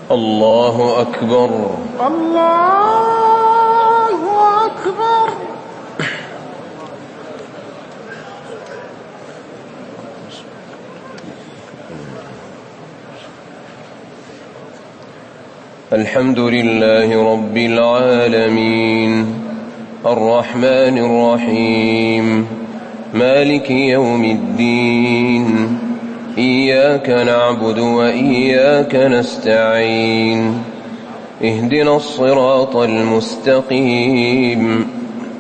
الله أكبر. الله أكبر. الحمد لله رب العالمين الرحمن الرحيم مالك يوم الدين إياك نعبد وإياك نستعين اهدنا الصراط المستقيم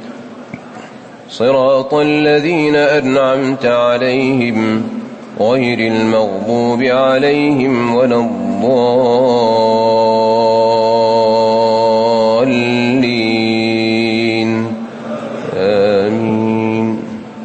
صراط الذين أنعمت عليهم غير المغضوب عليهم ولا الضالين آمين.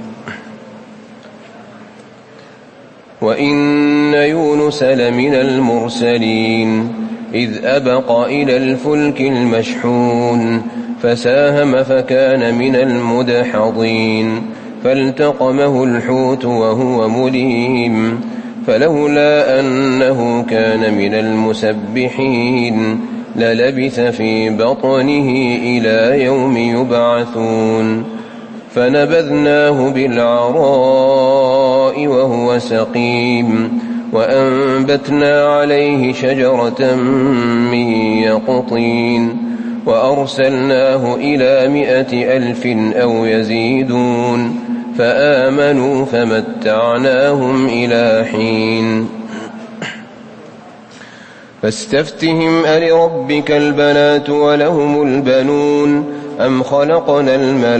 وإن يونس لمن المرسلين إذ أبق إلى الفلك المشحون فساهم فكان من المدحضين فالتقمه الحوت وهو مليم فلولا أنه كان من المسبحين للبث في بطنه إلى يوم يبعثون فنبذناه بالعراء وهو سقيم وأنبتنا عليه شجرة من يقطين وأرسلناه إلى 100,000 أو يزيدون فآمنوا فمتعناهم إلى حين. فاستفتهم ألربك البنات ولهم البنون أم خلقنا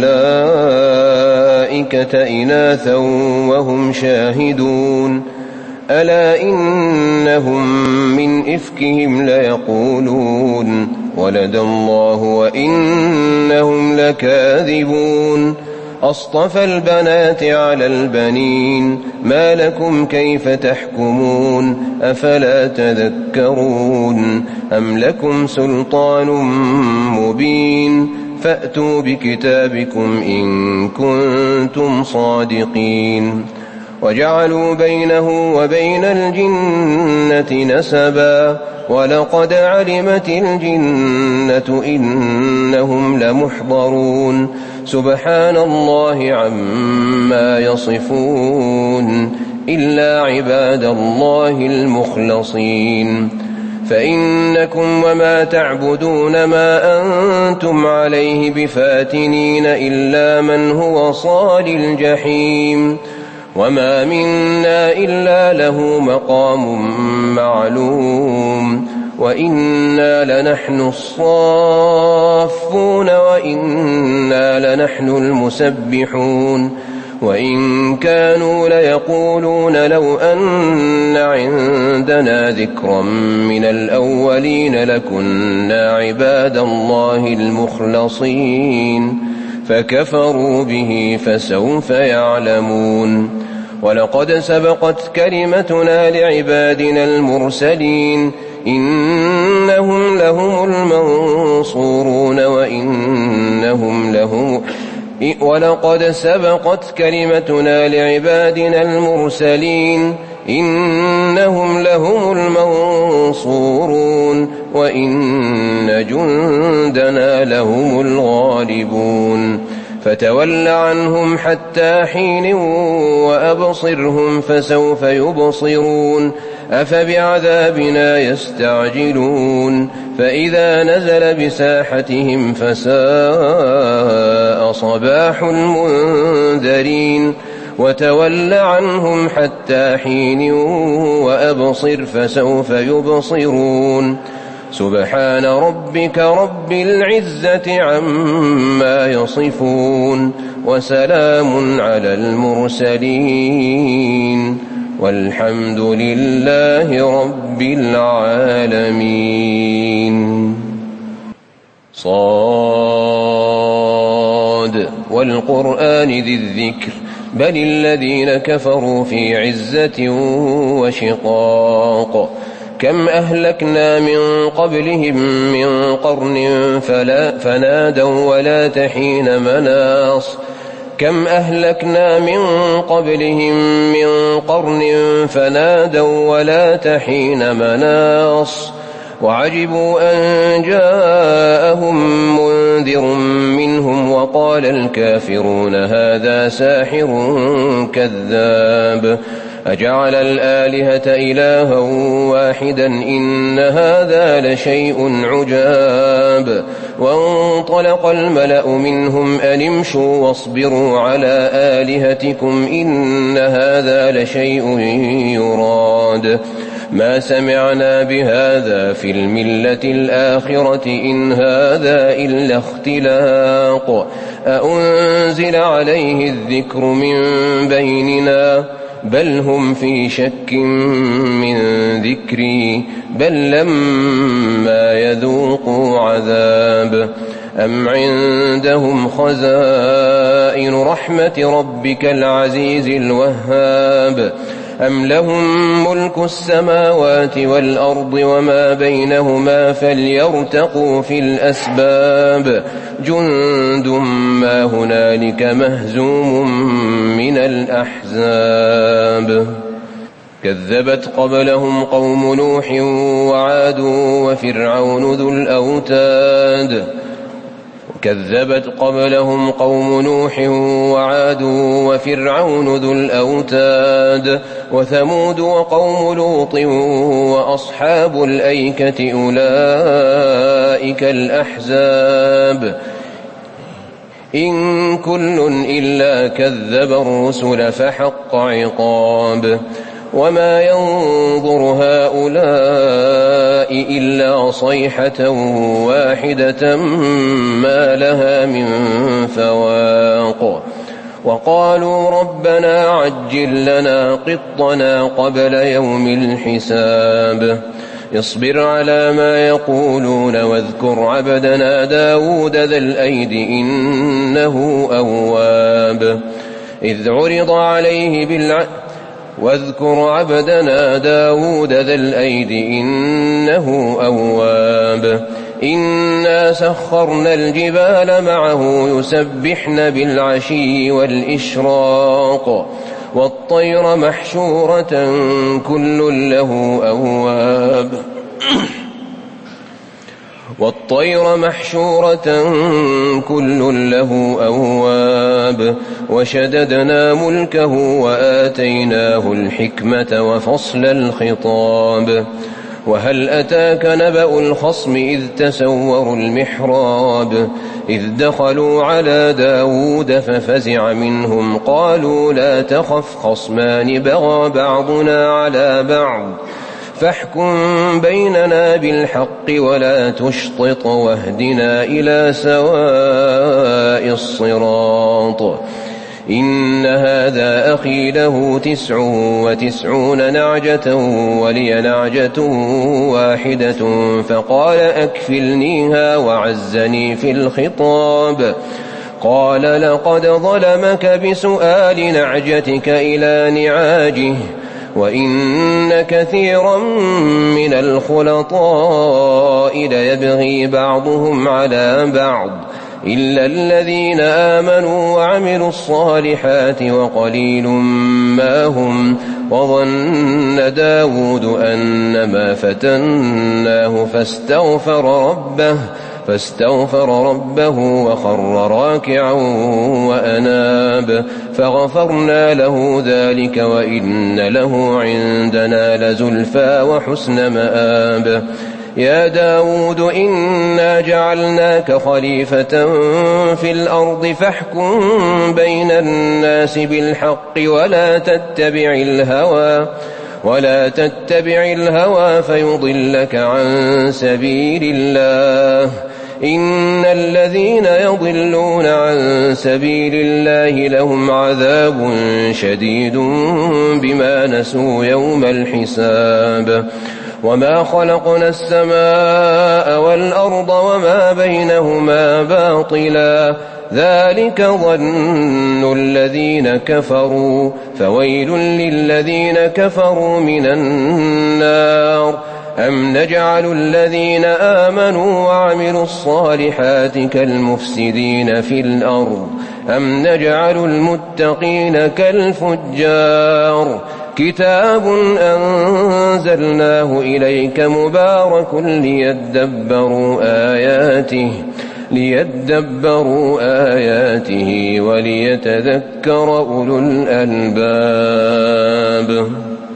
الملائكة إناثا وهم شاهدون ألا إنهم من إفكهم ليقولون ولد الله وإنهم لكاذبون أصطفى البنات على البنين ما لكم كيف تحكمون أفلا تذكرون أم لكم سلطان مبين فأتوا بكتابكم إن كنتم صادقين وجعلوا بينه وبين الجنة نسبا ولقد علمت الجنة إنهم لمحضرون سبحان الله عما يصفون إلا عباد الله المخلصين فإنكم وما تعبدون ما أنتم عليه بفاتنين إلا من هو صال الجحيم وما منا إلا له مقام معلوم وإنا لنحن الصافون وإنا لنحن المسبحون وإن كانوا ليقولون لو أن عندنا ذكرا من الأولين لكنا عباد الله المخلصين فكفروا به فسوف يعلمون ولقد سبقت كلمتنا لعبادنا المرسلين إنهم لهم المنصورون ولقد سبقت كلمتنا لعبادنا المرسلين إنهم لهم المنصورون وإن جندنا لهم الغالبون فتول عنهم حتى حين وأبصرهم فسوف يبصرون أفبعذابنا يستعجلون فإذا نزل بساحتهم فساء صباح المنذرين وتول عنهم حتى حين وأبصر فسوف يبصرون سبحان ربك رب العزة عما يصفون وسلام على المرسلين والحمد لله رب العالمين. صاد والقرآن ذي الذكر بل الذين كفروا في عزة وشقاق كم أهلكنا من قبلهم من قرن فنادوا ولا تحين مناص كم أهلكنا من قبلهم من قرن فنادوا ولا تحين مناص وعجبوا أن جاءهم منذر منهم وقال الكافرون هذا ساحر كذاب أجعل الآلهة إلها واحدا إن هذا لشيء عجاب وانطلق الملأ منهم أن امشوا واصبروا على آلهتكم إن هذا لشيء يراد ما سمعنا بهذا في الملة الآخرة إن هذا إلا اختلاق أأنزل عليه الذكر من بيننا بل هم في شك من ذكري بل لما يذوقوا عذاب أم عندهم خزائن رحمة ربك العزيز الوهاب أم لهم ملك السماوات والأرض وما بينهما فليرتقوا في الأسباب جند ما هنالك مهزوم من الأحزاب كذبت قبلهم قوم نوح وعاد وفرعون ذو الأوتاد كذبت قبلهم قوم نوح وعاد وفرعون ذو الأوتاد وثمود وقوم لوط وأصحاب الأيكة أولئك الأحزاب إن كل إلا كذب الرسل فحق عقاب وما ينظر هؤلاء إلا صيحة واحدة ما لها من فواق وقالوا ربنا عجل لنا قطنا قبل يوم الحساب اصبر على ما يقولون واذكر عبدنا داود ذا الأيد إنه أواب إذ عرض عليه واذكر عبدنا داود ذا الأيد إنه أواب إنا سخرنا الجبال معه يسبحن بالعشي والإشراق والطير محشورة كل له أواب وشددنا ملكه وآتيناه الحكمة وفصل الخطاب وهل أتاك نبأ الخصم إذ تسوروا المحراب إذ دخلوا على داود ففزع منهم قالوا لا تخف خصمان بغى بعضنا على بعض فاحكم بيننا بالحق ولا تشطط واهدنا إلى سواء الصراط إن هذا أخي له 99 نعجة ولي نعجة واحدة فقال أكفلنيها وعزني في الخطاب قال لقد ظلمك بسؤال نعجتك إلى نعاجه وإن كثيرا من الخلطاء ليبغي بعضهم على بعض إلا الذين آمنوا وعملوا الصالحات وقليل ما هم وظن داود أنما فتناه فاستغفر ربه وخر راكعا وأناب فغفرنا له ذلك وإن له عندنا لزلفى وحسن مآب يا داود إنا جعلناك خليفة في الأرض فاحكم بين الناس بالحق ولا تتبع الهوى فيضلك عن سبيل الله إن الذين يضلون عن سبيل الله لهم عذاب شديد بما نسوا يوم الحساب وما خلقنا السماء والأرض وما بينهما باطلا ذلك ظن الذين كفروا فويل للذين كفروا من النار أم نجعل الذين آمنوا وعملوا الصالحات كالمفسدين في الأرض أم نجعل المتقين كالفجار كتاب أنزلناه إليك مبارك ليدبروا آياته وليتذكر أولو الألباب.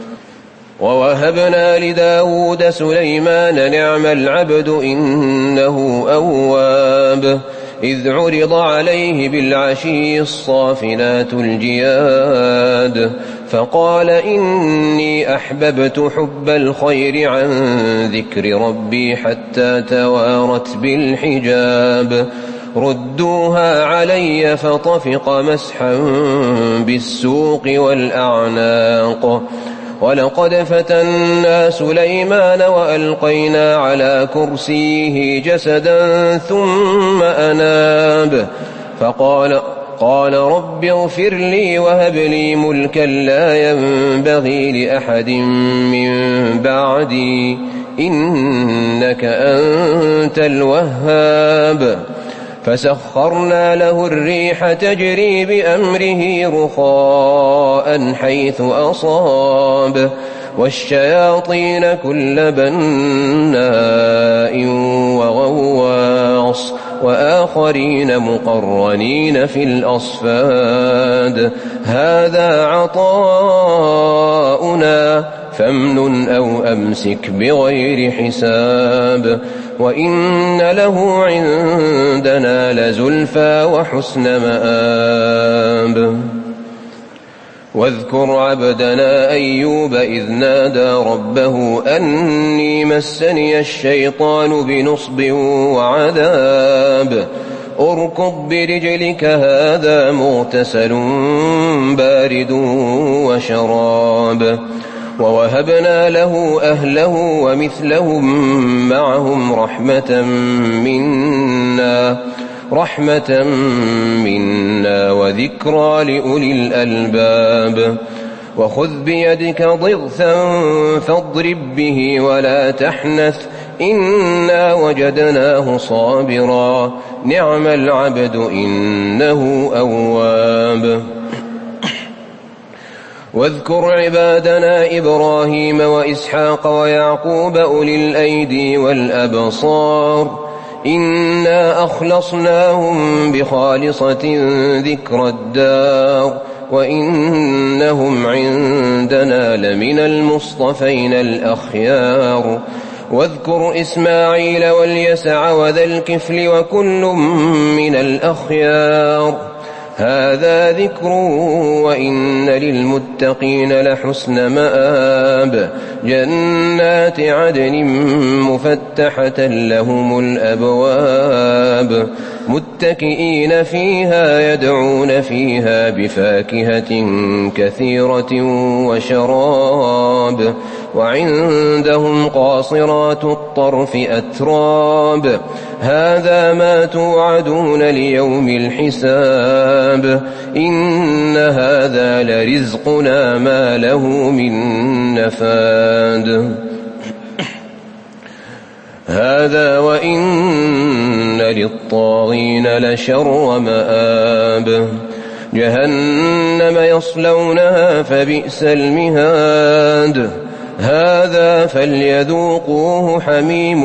ووهبنا لداود سليمان نعم العبد إنه أواب إذ عرض عليه بالعشي الصافنات الجياد فقال إني أحببت حب الخير عن ذكر ربي حتى توارت بالحجاب ردوها علي فطفق مسحا بالسوق والأعناق ولقد فتنا سليمان وألقينا على كرسيه جسدا ثم أناب قال رب اغفر لي وهب لي ملكا لا ينبغي لأحد من بعدي إنك أنت الوهاب فسخرنا له الريح تجري بأمره رخاء حيث أصاب والشياطين كل بناء وغواص وآخرين مقرنين في الأصفاد هذا عطاؤنا فامنن أو أمسك بغير حساب وإن له عندنا لزلفى وحسن مآب. واذكر عبدنا أيوب إذ نادى ربه أني مسني الشيطان بنصب وعذاب اركض برجلك هذا مغتسل بارد وشراب ووهبنا له أهله ومثلهم معهم رحمة منا وذكرى لأولي الألباب. وخذ بيدك ضغثا فاضرب به ولا تحنث إنا وجدناه صابرا نعم العبد إنه أواب. واذكر عبادنا إبراهيم وإسحاق ويعقوب أولي الأيدي والأبصار إنا أخلصناهم بخالصة ذكر الدار وإنهم عندنا لمن المصطفين الأخيار. واذكر إسماعيل واليسع وذا الكفل وكل من الأخيار هذا ذكر وإن للمتقين لحسن مآب جنات عدن مفتحة لهم الأبواب متكئين فيها يدعون فيها بفاكهة كثيرة وشراب وعندهم قاصرات الطرف أتراب هذا ما توعدون ليوم الحساب إن هذا لرزقنا ما له من نفاد. هذا وإن للطاغين لشر مآب جهنم يصلونها فبئس المهاد هذا فليذوقوه حميم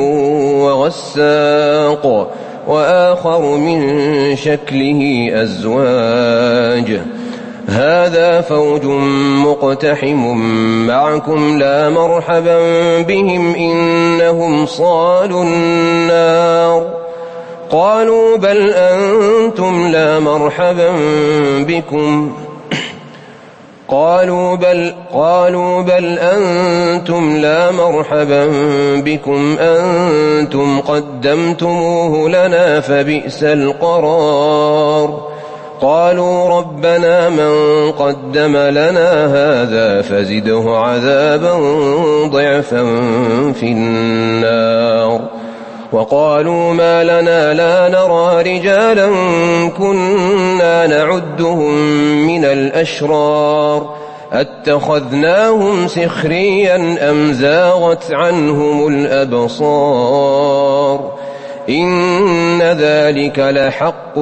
وغساق وآخر من شكله أزواج هذا فوج مقتحم معكم لا مرحبا بهم إنهم صالوا النار قالوا بل أنتم لا مرحبا بكم قالوا بل أنتم لا مرحبا بكم أنتم قدمتموه لنا فبئس القرار قالوا ربنا من قدم لنا هذا فزده عذابا ضعفا في النار وقالوا ما لنا لا نرى رجالا كنا نعدهم من الأشرار أتخذناهم سخريا أم زاغت عنهم الأبصار إن ذلك لحق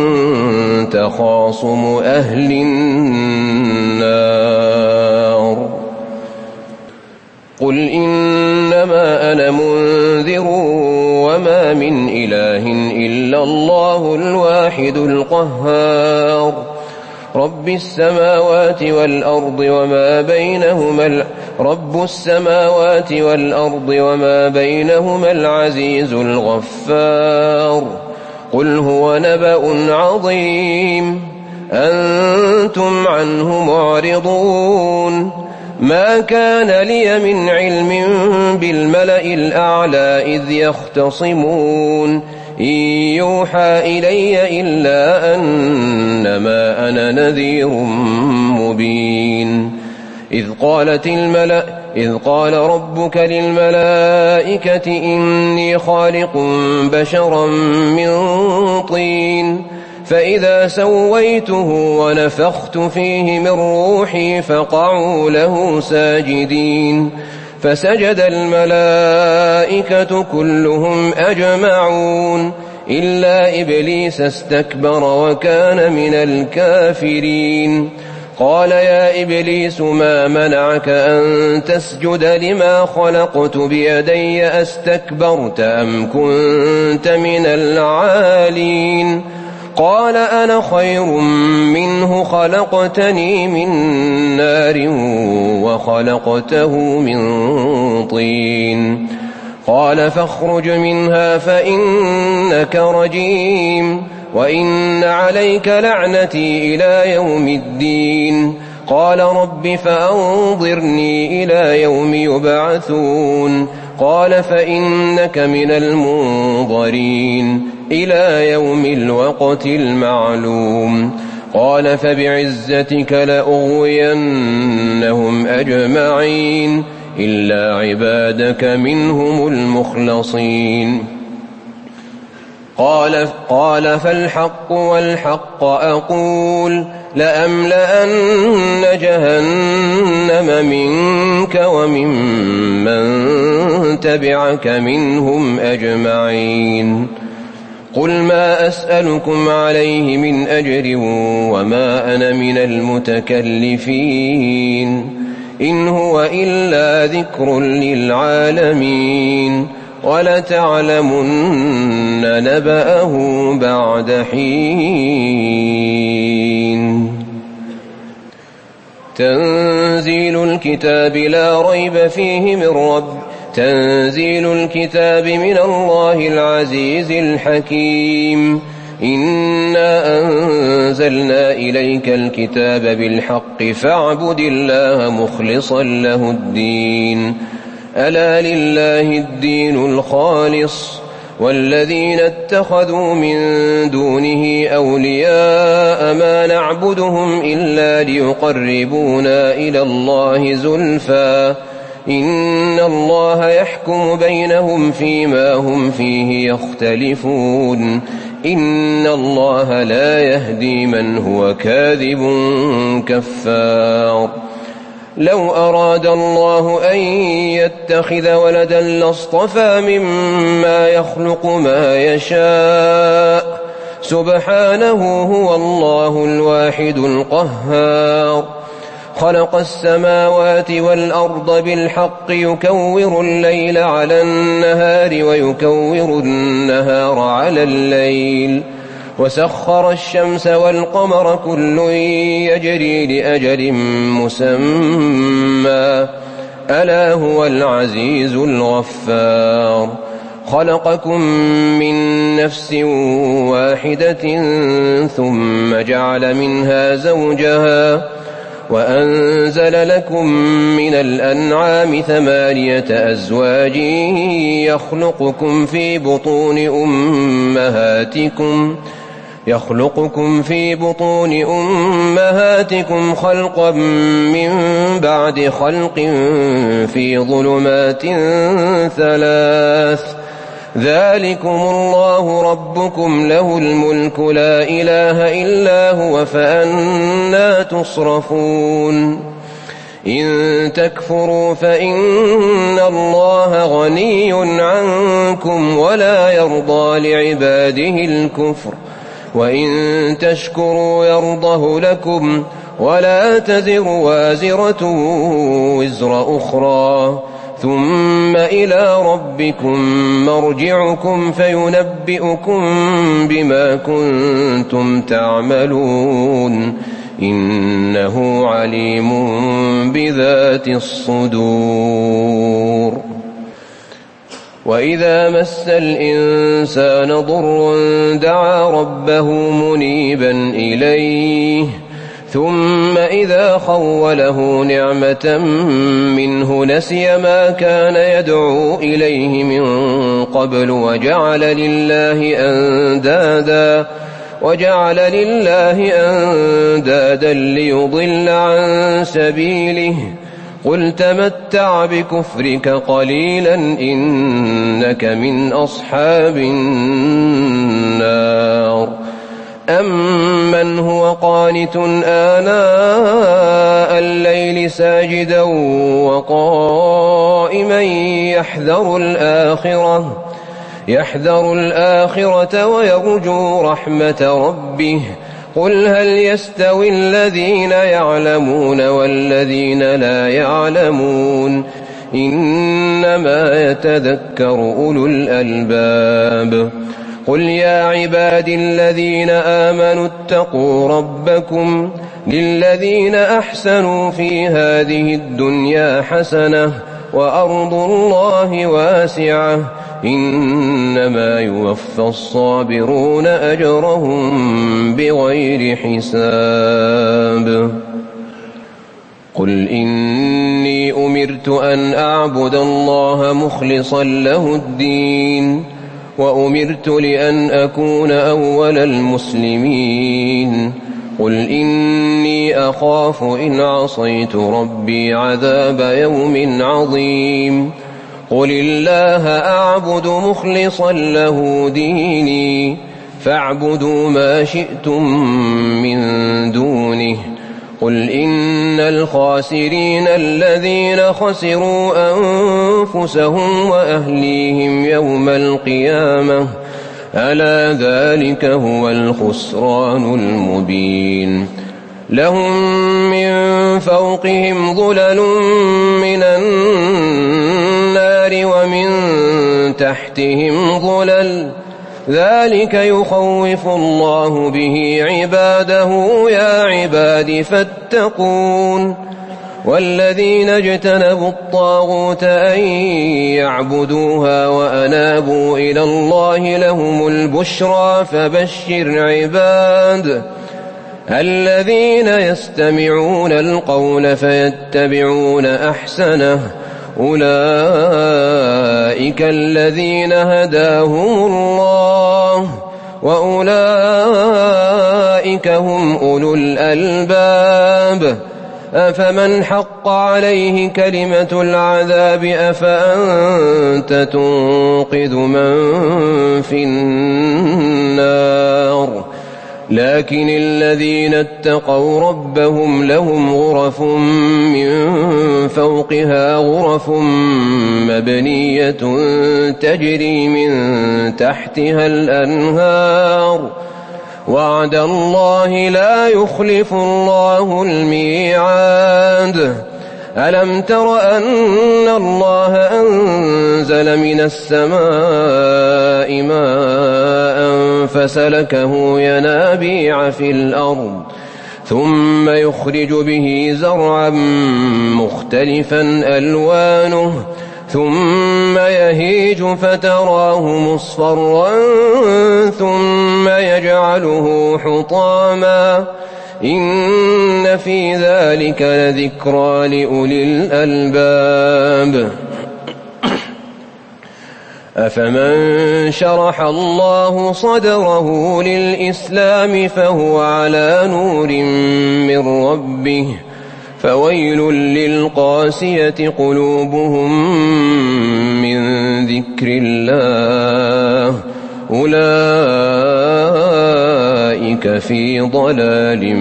تخاصم أهل النار قل إنما أنا منذر وما من إله إلا الله الواحد القهار رب السماوات والأرض وما بينهما العزيز الغفار قل هو نبأ عظيم أنتم عنه معرضون ما كان لي من علم بالملأ الأعلى إذ يختصمون إن يوحى إلي إلا أنما أنا نذير مبين إذ قال ربك للملائكة إني خالق بشرا من طين فإذا سويته ونفخت فيه من روحي فقعوا له ساجدين فسجد الملائكة كلهم أجمعون إلا إبليس استكبر وكان من الكافرين قال يا إبليس ما منعك أن تسجد لما خلقت بيدي أستكبرت أم كنت من العالين قال أنا خير منه خلقتني من نار وخلقته من طين قال فاخرج منها فإنك رجيم وإن عليك لعنتي إلى يوم الدين قال رب فأنظرني إلى يوم يبعثون قال فإنك من المنظرين إلى يوم الوقت المعلوم قال فبعزتك لأغوينهم أجمعين إلا عبادك منهم المخلصين قال فالحق والحق أقول لأملأن جهنم منك وممن تبعك منهم أجمعين قل ما أسألكم عليه من أجر وما أنا من المتكلفين إن هو إلا ذكر للعالمين ولتعلمن نبأه بعد حين تنزيل الكتاب لا ريب فيه تنزيل الكتاب من الله العزيز الحكيم إنا أنزلنا إليك الكتاب بالحق فاعبد الله مخلصا له الدين ألا لله الدين الخالص والذين اتخذوا من دونه أولياء ما نعبدهم إلا ليقربونا إلى الله زلفى إن الله يحكم بينهم فيما هم فيه يختلفون إن الله لا يهدي من هو كاذب كفار لو أراد الله أن يتخذ ولدا لاصطفى مما يخلق ما يشاء سبحانه هو الله الواحد القهار خلق السماوات والأرض بالحق يكور الليل على النهار ويكور النهار على الليل وسخر الشمس والقمر كل يجري لأجل مسمى ألا هو العزيز الغفار خلقكم من نفس واحدة ثم جعل منها زوجها وأنزل لكم من الأنعام 8 أزواج يخلقكم في بطون أمهاتكم خلقا من بعد خلق في ظلمات 3 ذلكم الله ربكم له الملك لا إله إلا هو فأنا تصرفون إن تكفروا فإن الله غني عنكم ولا يرضى لعباده الكفر وإن تشكروا يرضه لكم ولا تزر وازرة وزر أخرى ثم إلى ربكم مرجعكم فينبئكم بما كنتم تعملون إنه عليم بذات الصدور. وإذا مس الإنسان ضر دعا ربه منيبا إليه ثم إذا خوله نعمة منه نسي ما كان يدعو إليه من قبل وجعل لله أندادا ليضل عن سبيله قل تمتع بكفرك قليلا إنك من أصحاب النار. أمن هو قانت آناء الليل ساجدا وقائما يحذر الآخرة ويرجو رحمة ربه قل هل يستوي الذين يعلمون والذين لا يعلمون إنما يتذكر أولو الألباب. قل يا عبادي الذين آمنوا اتقوا ربكم للذين أحسنوا في هذه الدنيا حسنة وأرض الله واسعة إنما يوفى الصابرون أجرهم بغير حساب. قل إني أمرت أن أعبد الله مخلصا له الدين وأمرت لأن أكون أول المسلمين. قل إني أخاف إن عصيت ربي عذاب يوم عظيم. قل الله أعبد مخلصا له ديني فاعبدوا ما شئتم من دونه. قل إن الخاسرين الذين خسروا أنفسهم وأهليهم يوم القيامة ألا ذلك هو الخسران المبين. لهم من فوقهم ظلل من النار ومن تحتهم ظلل ذلك يخوف الله به عباده يا عباد فاتقون. والذين اجتنبوا الطاغوت أن يعبدوها وأنابوا إلى الله لهم البشرى فبشر عباد الذين يستمعون القول فيتبعون أحسنه أولئك الذين هداهم الله وأولئك هم أولو الألباب. أفمن حق عليه كلمة العذاب أفأنت تنقذ من في النار. لكن الذين اتقوا ربهم لهم غرف من فوقها غرف مبنية تجري من تحتها الأنهار وعد الله لا يخلف الله الميعاد. ألم تر أن الله أنزل من السماء ماء فسلكه ينابيع في الأرض ثم يخرج به زرعا مختلفا ألوانه ثم يهيج فتراه مصفرا ثم يجعله حطاما إن في ذلك لذكرى لأولي الألباب. أفمن شرح الله صدره للإسلام فهو على نور من ربه فويل للقاسية قلوبهم من ذكر الله أولئك في ضلال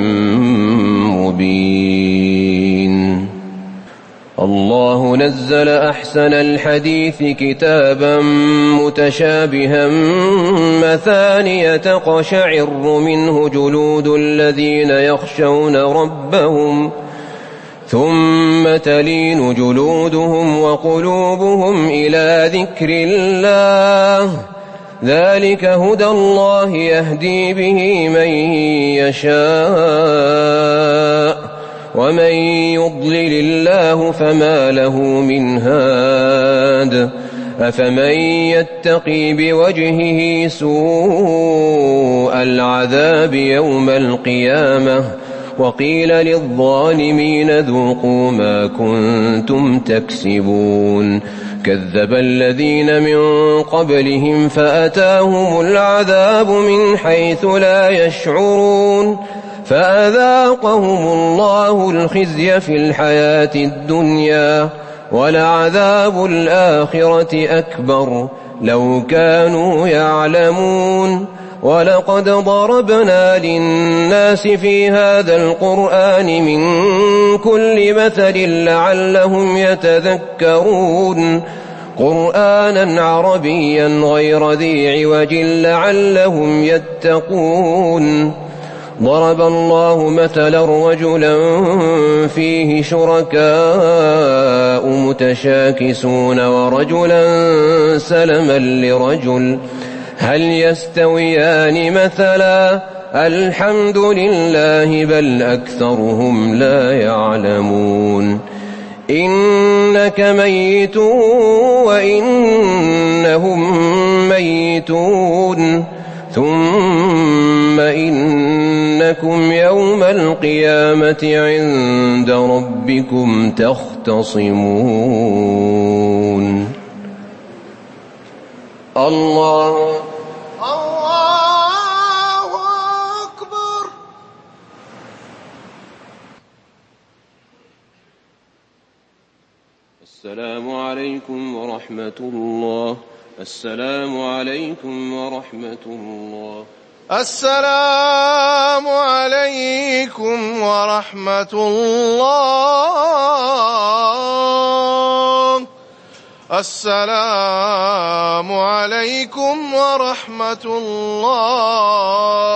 مبين. الله نزل أحسن الحديث كتابا متشابها مثانية تقشعر منه جلود الذين يخشون ربهم ثم تلين جلودهم وقلوبهم إلى ذكر الله ذلك هدى الله يهدي به من يشاء ومن يضلل الله فما له من هاد أفمن يتقي بوجهه سوء العذاب يوم القيامة وقيل للظالمين ذوقوا ما كنتم تكسبون كذب الذين من قبلهم فأتاهم العذاب من حيث لا يشعرون فأذاقهم الله الخزي في الحياة الدنيا ولعذاب الآخرة أكبر لو كانوا يعلمون ولقد ضربنا للناس في هذا القرآن من كل مثل لعلهم يتذكرون قرآنا عربيا غير ذي عوج لعلهم يتقون ضرب الله مثلا رجلا فيه شركاء متشاكسون ورجلا سلما لرجل هل يستويان مثلا الحمد لله بل أكثرهم لا يعلمون إنك ميت وإنهم ميتون ثم إنكم يوم القيامة عند ربكم تختصمون الله أكبر. السلام عليكم ورحمة الله. السلام عليكم ورحمة الله. السلام عليكم ورحمة الله. السلام عليكم ورحمة الله.